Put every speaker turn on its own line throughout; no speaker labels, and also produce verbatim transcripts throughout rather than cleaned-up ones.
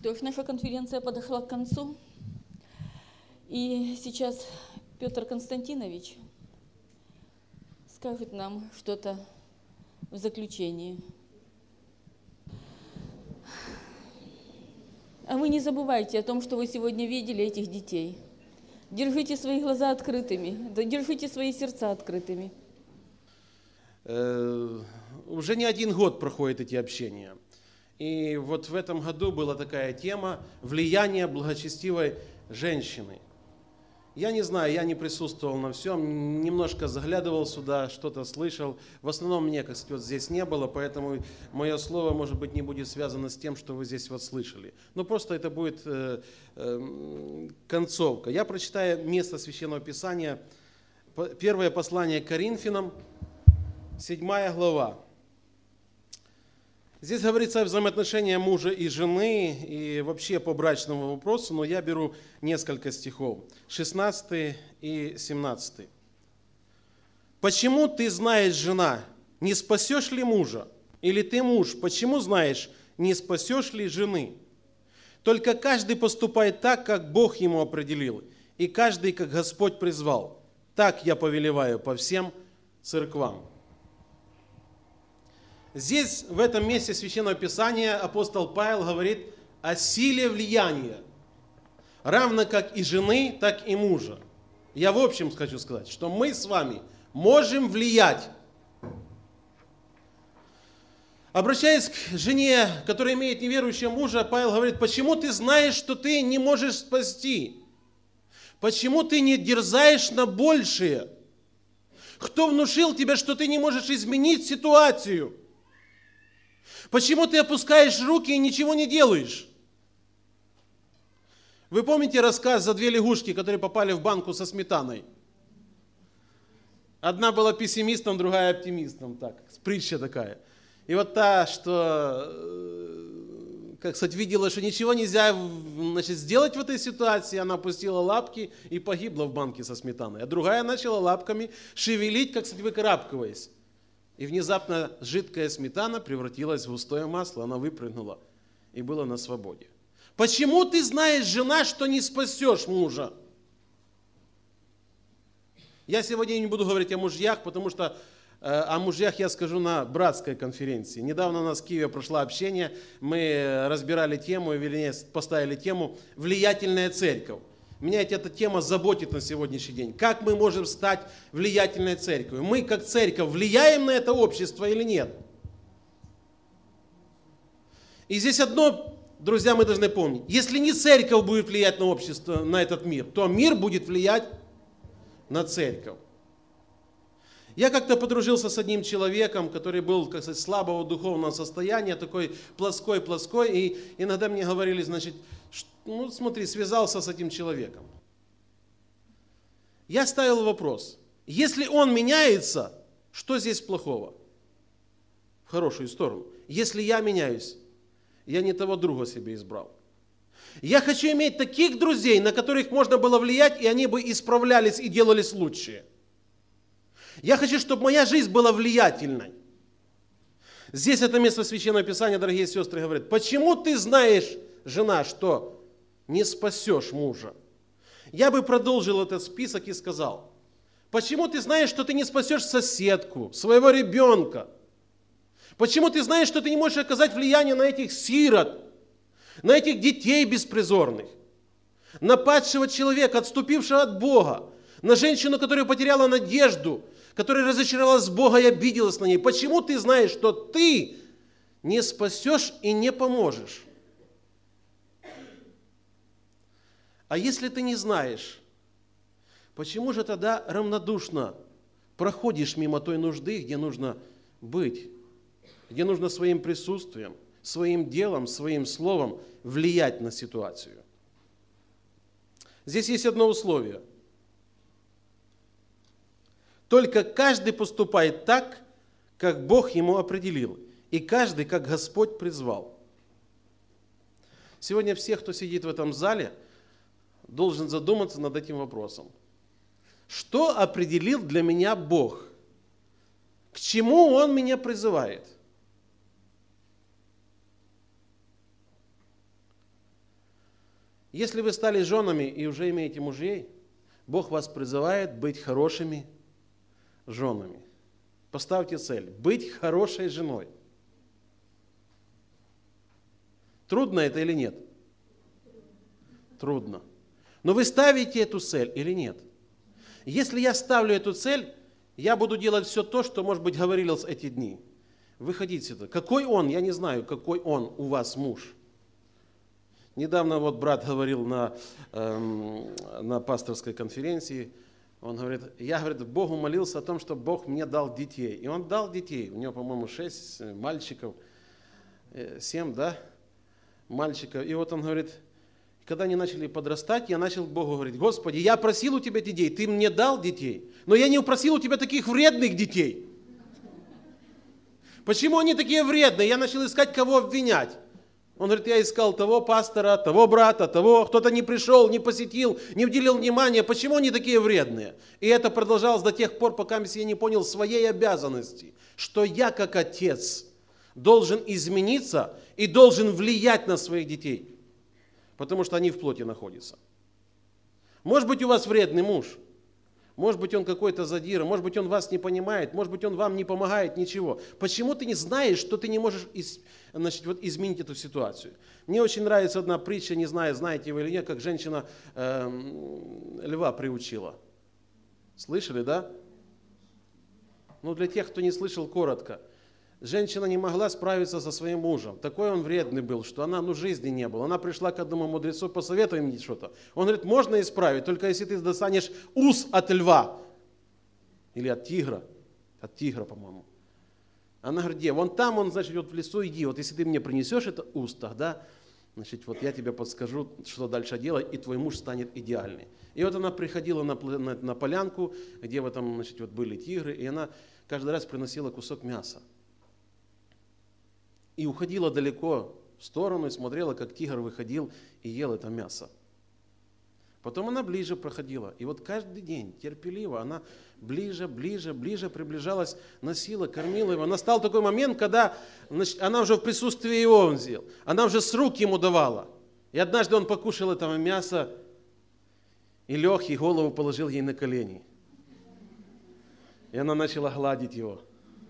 Что ж, наша конференция подошла к концу. И сейчас Петр Константинович скажет нам что-то в заключении. А вы не забывайте о том, что вы сегодня видели этих детей. Держите свои глаза открытыми, да держите свои сердца открытыми.
Уже не один год проходят эти общения. И вот в этом году была такая тема влияние благочестивой женщины. Я не знаю, я не присутствовал на всем, немножко заглядывал сюда, что-то слышал. В основном меня, как сказать, вот здесь не было, поэтому мое слово, может быть, не будет связано с тем, что вы здесь вот слышали. Но просто это будет э, э, концовка. Я прочитаю место Священного Писания, первое послание к Коринфянам, седьмая глава. Здесь говорится о взаимоотношениях мужа и жены и вообще по брачному вопросу, но я беру несколько стихов, шестнадцатый и семнадцатый. «Почему ты знаешь, жена, не спасешь ли мужа? Или ты, муж, почему знаешь, не спасешь ли жены? Только каждый поступает так, как Бог ему определил, и каждый, как Господь призвал. Так я повелеваю по всем церквам». Здесь, в этом месте Священного Писания, апостол Павел говорит о силе влияния, равно как и жены, так и мужа. Я в общем хочу сказать, что мы с вами можем влиять. Обращаясь к жене, которая имеет неверующего мужа, Павел говорит: почему ты знаешь, что ты не можешь спасти? Почему ты не дерзаешь на большее? Кто внушил тебе, что ты не можешь изменить ситуацию? Почему ты опускаешь руки и ничего не делаешь? Вы помните рассказ за две лягушки, которые попали в банку со сметаной? Одна была пессимистом, другая оптимистом. Так, притча такая. И вот та, что, как сказать, видела, что ничего нельзя, значит, сделать в этой ситуации, она опустила лапки и погибла в банке со сметаной. А другая начала лапками шевелить, как, сказать, выкарабкиваясь. И внезапно жидкая сметана превратилась в густое масло, она выпрыгнула и была на свободе. Почему ты знаешь, жена, что не спасешь мужа? Я сегодня не буду говорить о мужьях, потому что э, о мужьях я скажу на братской конференции. Недавно у нас в Киеве прошло общение, мы разбирали тему, вернее, поставили тему «Влиятельная церковь». Меня эта тема заботит на сегодняшний день. Как мы можем стать влиятельной церковью? Мы, как церковь, влияем на это общество или нет? И здесь одно, друзья, мы должны помнить. Если не церковь будет влиять на общество, на этот мир, то мир будет влиять на церковь. Я как-то подружился с одним человеком, который был, как сказать, слабого духовного состояния, такой плоской-плоской, и иногда мне говорили, значит, ну смотри, связался с этим человеком. Я ставил вопрос, если он меняется, что здесь плохого? В хорошую сторону. Если я меняюсь, я не того друга себе избрал. Я хочу иметь таких друзей, на которых можно было влиять, и они бы исправлялись и делались лучше. Я хочу, чтобы моя жизнь была влиятельной. Здесь это место Священного Писания, дорогие сестры, говорит: почему ты знаешь, жена, что не спасешь мужа? Я бы продолжил этот список и сказал: почему ты знаешь, что ты не спасешь соседку, своего ребенка? Почему ты знаешь, что ты не можешь оказать влияние на этих сирот, на этих детей беспризорных, на падшего человека, отступившего от Бога, на женщину, которая потеряла надежду, которая разочаровалась в Бога и обиделась на ней? Почему ты знаешь, что ты не спасешь и не поможешь? А если ты не знаешь, почему же тогда равнодушно проходишь мимо той нужды, где нужно быть, где нужно своим присутствием, своим делом, своим словом влиять на ситуацию? Здесь есть одно условие. Только каждый поступает так, как Бог ему определил, и каждый, как Господь призвал. Сегодня все, кто сидит в этом зале, должен задуматься над этим вопросом. Что определил для меня Бог? К чему Он меня призывает? Если вы стали женами и уже имеете мужей, Бог вас призывает быть хорошими женами. Поставьте цель – быть хорошей женой. Трудно это или нет? Трудно. Но вы ставите эту цель или нет? Если я ставлю эту цель, я буду делать все то, что, может быть, говорилось эти дни. Выходите сюда. Какой он? Я не знаю, какой он у вас муж. Недавно вот брат говорил на, эм, на пасторской конференции, он говорит, я, говорит, Богу молился о том, чтобы Бог мне дал детей. И он дал детей. У него, по-моему, шесть мальчиков, семь, да, мальчиков. И вот он говорит, когда они начали подрастать, я начал к Богу говорить, Господи, я просил у Тебя детей, Ты мне дал детей, но я не просил у Тебя таких вредных детей. Почему они такие вредные? Я начал искать, кого обвинять. Он говорит, я искал того пастора, того брата, того, кто-то не пришел, не посетил, не уделил внимания. Почему они такие вредные? И это продолжалось до тех пор, пока я не понял своей обязанности, что я, как отец, должен измениться и должен влиять на своих детей. Потому что они в плоти находятся. Может быть, у вас вредный муж, может быть, он какой-то задира, может быть, он вас не понимает, может быть, он вам не помогает, ничего. Почему ты не знаешь, что ты не можешь из, значит, вот изменить эту ситуацию? Мне очень нравится одна притча, не знаю, знаете вы или нет, как женщина э, льва приучила. Слышали, да? Ну, для тех, кто не слышал, коротко. Женщина не могла справиться со своим мужем. Такой он вредный был, что она, ну, жизни не было. Она пришла к одному мудрецу, посоветуй мне что-то. Он говорит, можно исправить, только если ты достанешь ус от льва. Или от тигра. От тигра, по-моему. Она говорит, где? Вон там, он, значит, вот в лесу иди. Вот если ты мне принесешь это ус, тогда, значит, вот я тебе подскажу, что дальше делать, и твой муж станет идеальный. И вот она приходила на, на, на полянку, где в этом, значит, вот были тигры, и она каждый раз приносила кусок мяса. И уходила далеко в сторону и смотрела, как тигр выходил и ел это мясо. Потом она ближе проходила. И вот каждый день терпеливо она ближе, ближе, ближе приближалась, носила, кормила его. Настал такой момент, когда, значит, она уже в присутствии его он взял. Она уже с рук ему давала. И однажды он покушал этого мяса и лег, и голову положил ей на колени. И она начала гладить его.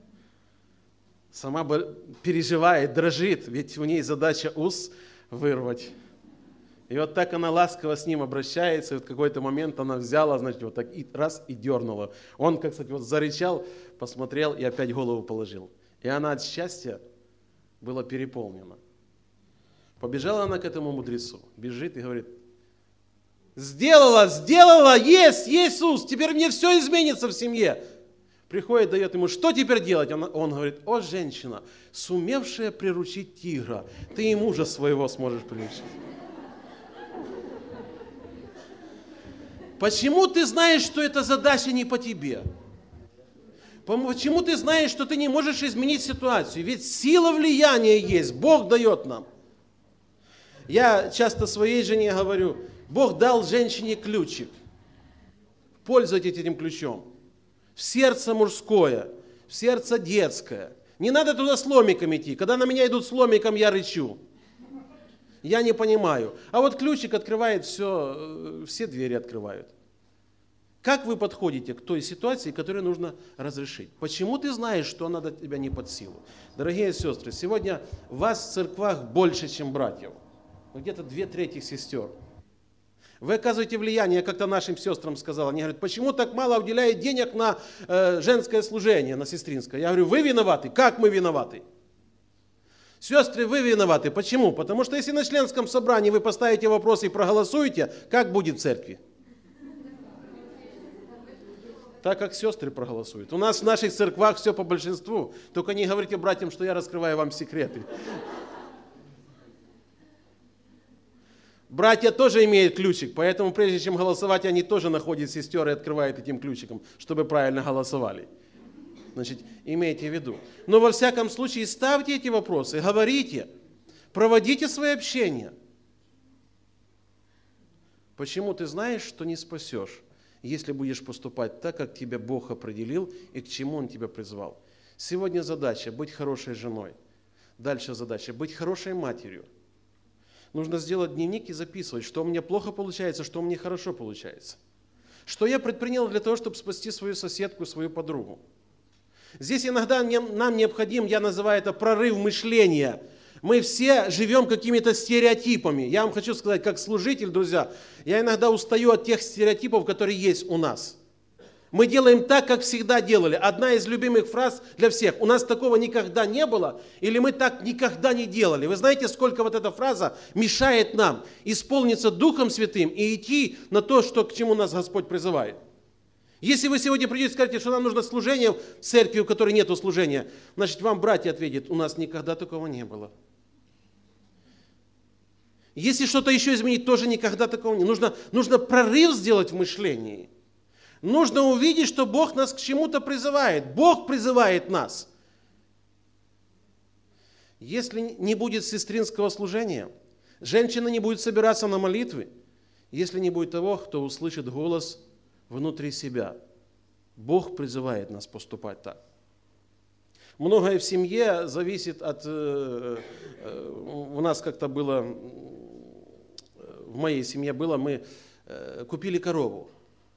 Сама переживает, дрожит, ведь у ней задача ус вырвать. И вот так она ласково с ним обращается, и в какой-то момент она взяла, значит, вот так и раз и дернула. Он, как сказать, вот зарычал, посмотрел и опять голову положил. И она от счастья была переполнена. Побежала она к этому мудрецу, бежит и говорит, сделала, сделала, есть, есть ус, теперь мне все изменится в семье. Приходит, дает ему, что теперь делать? Он, он говорит, о, женщина, сумевшая приручить тигра, ты и мужа своего сможешь приручить. Почему ты знаешь, что эта задача не по тебе? Почему ты знаешь, что ты не можешь изменить ситуацию? Ведь сила влияния есть, Бог дает нам. Я часто своей жене говорю, Бог дал женщине ключик. Пользуйтесь этим ключом. В сердце мужское, в сердце детское. Не надо туда с ломиком идти. Когда на меня идут с ломиком, я рычу. Я не понимаю. А вот ключик открывает все, все двери открывают. Как вы подходите к той ситуации, которую нужно разрешить? Почему ты знаешь, что она до тебя не под силу? Дорогие сестры, сегодня вас в церквах больше, чем братьев. Где-то две трети сестер. Вы оказываете влияние, я как-то нашим сестрам сказал, они говорят, почему так мало уделяет денег на э, женское служение, на сестринское? Я говорю, вы виноваты. Как мы виноваты? Сестры, вы виноваты. Почему? Потому что если на членском собрании вы поставите вопросы и проголосуете, как будет в церкви? Так как сестры проголосуют. У нас в наших церквах все по большинству. Только не говорите братьям, что я раскрываю вам секреты. Братья тоже имеют ключик, поэтому прежде чем голосовать, они тоже находят сестер и открывают этим ключиком, чтобы правильно голосовали. Значит, имейте в виду. Но во всяком случае ставьте эти вопросы, говорите, проводите свои общения. Почему ты знаешь, что не спасешь, если будешь поступать так, как тебя Бог определил и к чему Он тебя призвал? Сегодня задача быть хорошей женой. Дальше задача быть хорошей матерью. Нужно сделать дневник и записывать, что у меня плохо получается, что у меня хорошо получается. Что я предпринял для того, чтобы спасти свою соседку, свою подругу. Здесь иногда нам необходим, я называю это прорыв мышления. Мы все живем какими-то стереотипами. Я вам хочу сказать, как служитель, друзья, я иногда устаю от тех стереотипов, которые есть у нас. Мы делаем так, как всегда делали. Одна из любимых фраз для всех. У нас такого никогда не было, или мы так никогда не делали. Вы знаете, сколько вот эта фраза мешает нам исполниться Духом Святым и идти на то, что, к чему нас Господь призывает. Если вы сегодня придете и скажете, что нам нужно служение в церкви, у которой нет служения, значит, вам братья ответят, у нас никогда такого не было. Если что-то еще изменить, тоже никогда такого не было. Нужно, нужно прорыв сделать в мышлении. Нужно увидеть, что Бог нас к чему-то призывает. Бог призывает нас. Если не будет сестринского служения, женщина не будет собираться на молитвы, если не будет того, кто услышит голос внутри себя. Бог призывает нас поступать так. Многое в семье зависит от... У нас как-то было, в моей семье было, мы купили корову.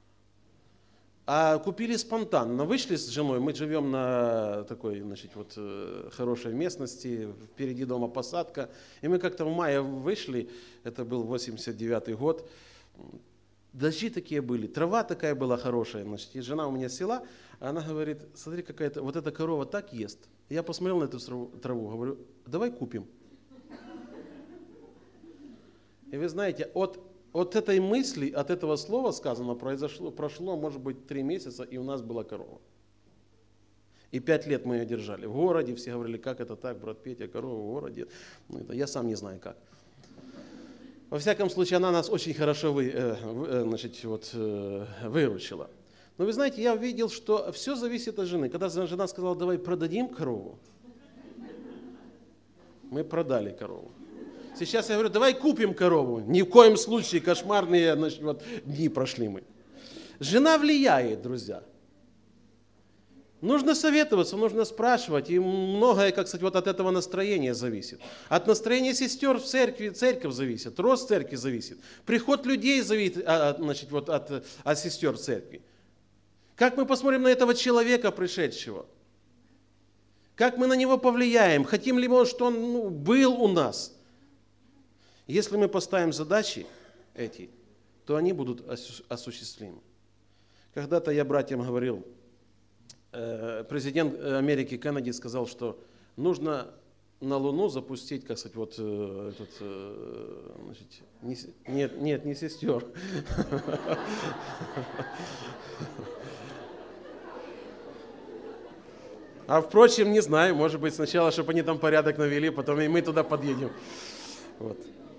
А купили спонтанно. Вышли с женой, мы живем на такой, значит, вот, хорошей местности, впереди дома посадка. И мы как-то в мае вышли, это был восемьдесят девятый год. Дожди такие были, трава такая была хорошая. Значит, и жена у меня села, она говорит, смотри, какая-то, вот эта корова так ест. Я посмотрел на эту траву, говорю, давай купим. И вы знаете, от... От этой мысли, от этого слова сказано, произошло, прошло, может быть, три месяца, и у нас была корова. И пять лет мы ее держали. В городе все говорили, как это так, брат Петя, корова в городе. Ну, это, я сам не знаю как. Во всяком случае, она нас очень хорошо вы, э, значит, вот, э, выручила. Но вы знаете, я увидел, что все зависит от жены. Когда жена сказала, давай продадим корову, мы продали корову. Сейчас я говорю, давай купим корову. Ни в коем случае кошмарные, значит, вот, дни прошли мы. Жена влияет, друзья. Нужно советоваться, нужно спрашивать. И многое, как сказать, вот от этого настроения зависит. От настроения сестер в церкви, церковь зависит, рост церкви зависит. Приход людей зависит, значит, вот от, от сестер в церкви. Как мы посмотрим на этого человека пришедшего? Как мы на него повлияем? Хотим ли мы, что он ну, был у нас? Если мы поставим задачи эти, то они будут осуществимы. Когда-то я братьям говорил, президент Америки Кеннеди сказал, что нужно на Луну запустить, как сказать, вот этот, значит, не, нет, нет, не сестер. А впрочем, не знаю, может быть, сначала, чтобы они там порядок навели, потом и мы туда подъедем. Вот.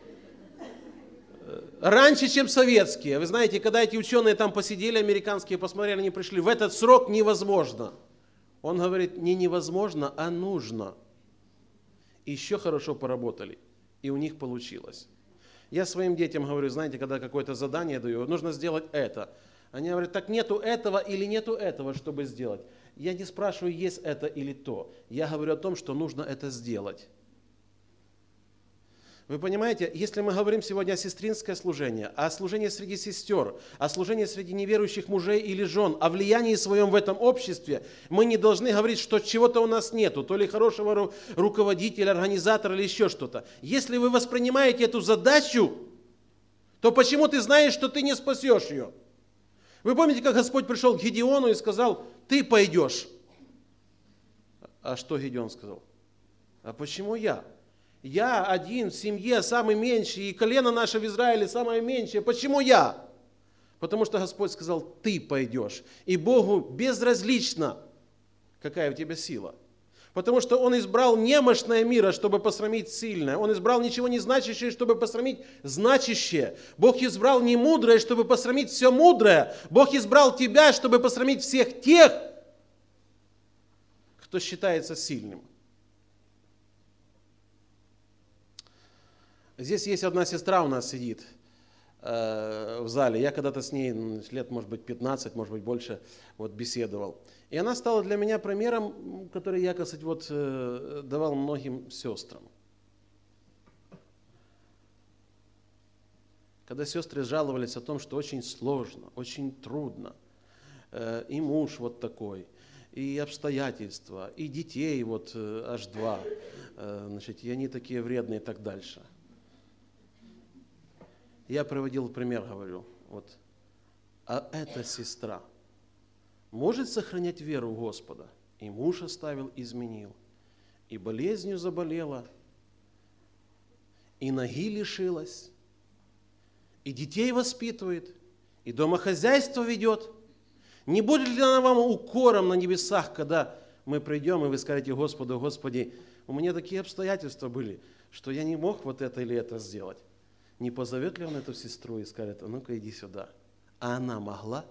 Раньше, чем советские. Вы знаете, когда эти ученые там посидели, американские, посмотрели, они пришли, в этот срок невозможно. Он говорит, не невозможно, а нужно. И еще хорошо поработали, и у них получилось. Я своим детям говорю, знаете, когда какое-то задание даю, нужно сделать это. Они говорят, так нету этого или нету этого, чтобы сделать. Я не спрашиваю, есть это или то. Я говорю о том, что нужно это сделать. Вы понимаете, если мы говорим сегодня о сестринское служение, о служении среди сестер, о служении среди неверующих мужей или жен, о влиянии своем в этом обществе, мы не должны говорить, что чего-то у нас нету, то ли хорошего ру- руководителя, организатора или еще что-то. Если вы воспринимаете эту задачу, то почему ты знаешь, что ты не спасешь ее? Вы помните, как Господь пришел к Гедеону и сказал, ты пойдешь. А что Гедеон сказал? А почему я? Я один в семье, самый меньший, и колено наше в Израиле самое меньшее. Почему я? Потому что Господь сказал, ты пойдешь. И Богу безразлично, какая у тебя сила. Потому что Он избрал немощное мира, чтобы посрамить сильное. Он избрал ничего не значащее, чтобы посрамить значащее. Бог избрал не мудрое, чтобы посрамить все мудрое. Бог избрал тебя, чтобы посрамить всех тех, кто считается сильным. Здесь есть одна сестра у нас сидит э, в зале. Я когда-то с ней лет, может быть, пятнадцать, может быть, больше вот, беседовал. И она стала для меня примером, который я, так сказать, вот, э, давал многим сестрам. Когда сестры жаловались о том, что очень сложно, очень трудно, э, и муж вот такой, и обстоятельства, и детей вот э, аж два, э, значит, и они такие вредные и так дальше. Я приводил пример, говорю, вот, а эта сестра может сохранять веру в Господа? И муж оставил, изменил, и болезнью заболела, и ноги лишилась, и детей воспитывает, и домохозяйство ведет. Не будет ли она вам укором на небесах, когда мы придем, и вы скажете Господу: Господи, у меня такие обстоятельства были, что я не мог вот это или это сделать. Не позовет ли он эту сестру и скажет: а ну-ка иди сюда? А она могла?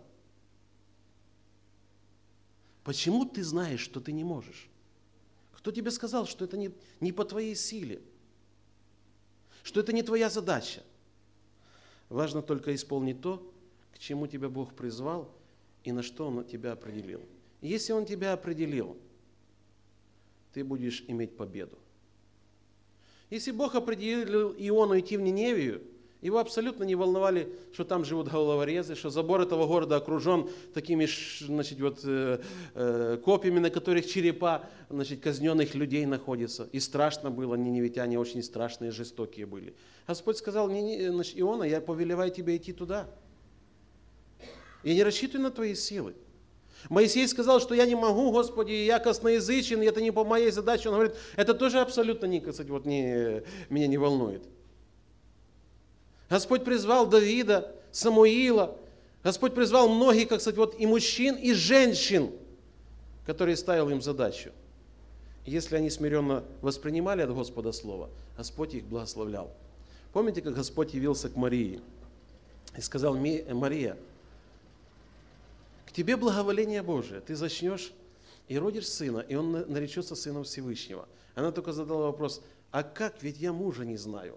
Почему ты знаешь, что ты не можешь? Кто тебе сказал, что это не, не по твоей силе? Что это не твоя задача? Важно только исполнить то, к чему тебя Бог призвал и на что Он тебя определил. И если Он тебя определил, ты будешь иметь победу. Если Бог определил Иону идти в Ниневию, его абсолютно не волновали, что там живут головорезы, что забор этого города окружен такими, значит, вот, э, э, копьями, на которых черепа, значит, казненных людей находятся. И страшно было, ниневитяне очень страшные, жестокие были. Господь сказал: значит, Иона, я повелеваю тебе идти туда. Я не рассчитываю на твои силы. Моисей сказал, что я не могу, Господи, я косноязычен, и это не по моей задаче. Он говорит, это тоже абсолютно не, кстати, вот не, меня не волнует. Господь призвал Давида, Самуила. Господь призвал многих, как сказать, вот и мужчин, и женщин, которые ставил им задачу. Если они смиренно воспринимали от Господа Слово, Господь их благословлял. Помните, как Господь явился к Марии и сказал: Мария, к тебе благоволение Божие, ты зачнешь и родишь сына, и он наречется сыном Всевышнего. Она только задала вопрос: а как, ведь я мужа не знаю.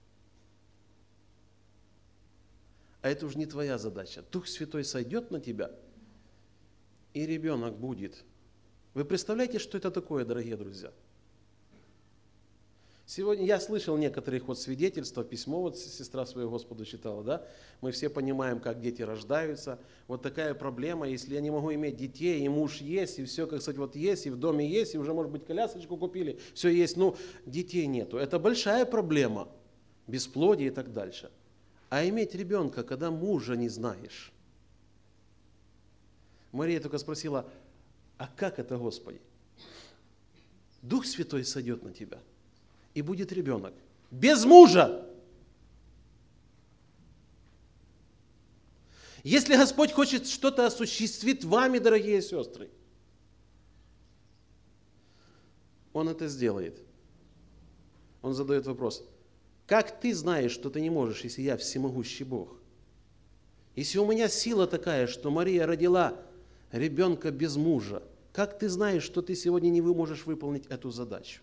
А это уж не твоя задача. Дух Святой сойдет на тебя, и ребенок будет. Вы представляете, что это такое, дорогие друзья? Сегодня я слышал некоторых вот свидетельства, письмо вот сестра своего Господу читала, да? Мы все понимаем, как дети рождаются. Вот такая проблема, если я не могу иметь детей, и муж есть, и все, как сказать, вот есть, и в доме есть, и уже, может быть, колясочку купили, все есть, но детей нету. Это большая проблема, бесплодие и так дальше. А иметь ребенка, когда мужа не знаешь. Мария только спросила: а как это, Господи? Дух Святой сойдет на тебя, и будет ребенок. Без мужа! Если Господь хочет что-то осуществить вами, дорогие сестры, Он это сделает. Он задает вопрос: как ты знаешь, что ты не можешь, если я всемогущий Бог? Если у меня сила такая, что Мария родила ребенка без мужа, как ты знаешь, что ты сегодня не можешь выполнить эту задачу?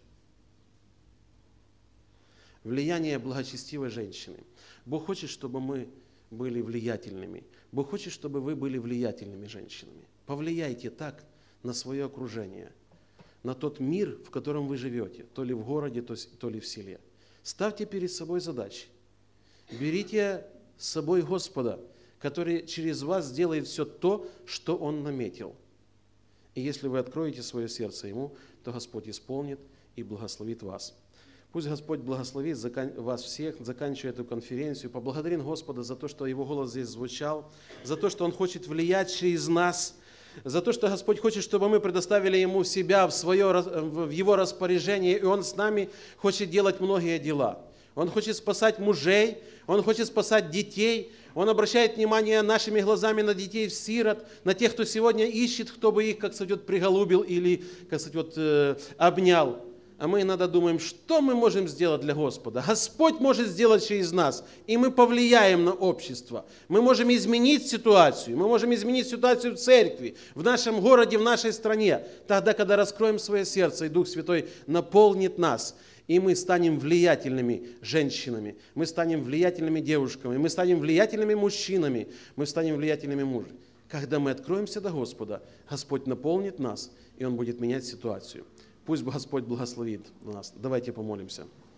Влияние благочестивой женщины. Бог хочет, чтобы мы были влиятельными. Бог хочет, чтобы вы были влиятельными женщинами. Повлияйте так на свое окружение, на тот мир, в котором вы живете, то ли в городе, то ли в селе. Ставьте перед собой задачи. Берите с собой Господа, который через вас сделает все то, что Он наметил. И если вы откроете свое сердце Ему, то Господь исполнит и благословит вас. Пусть Господь благословит вас всех, заканчивая эту конференцию. Поблагодарим Господа за то, что Его голос здесь звучал, за то, что Он хочет влиять через нас, за то, что Господь хочет, чтобы мы предоставили Ему себя в, свое, в Его распоряжение, и Он с нами хочет делать многие дела. Он хочет спасать мужей, Он хочет спасать детей, Он обращает внимание нашими глазами на детей-сирот, на тех, кто сегодня ищет, кто бы их, как сказать, приголубил или, как сказать, вот, э, обнял. А мы иногда думаем, что мы можем сделать для Господа. Господь может сделать через нас, и мы повлияем на общество. Мы можем изменить ситуацию, мы можем изменить ситуацию в церкви, в нашем городе, в нашей стране. Тогда, когда раскроем свое сердце, и Дух Святой наполнит нас, и мы станем влиятельными женщинами, мы станем влиятельными девушками, мы станем влиятельными мужчинами, мы станем влиятельными мужьями. Когда мы откроемся до Господа, Господь наполнит нас, и Он будет менять ситуацию. Пусть Господь благословит нас. Давайте помолимся.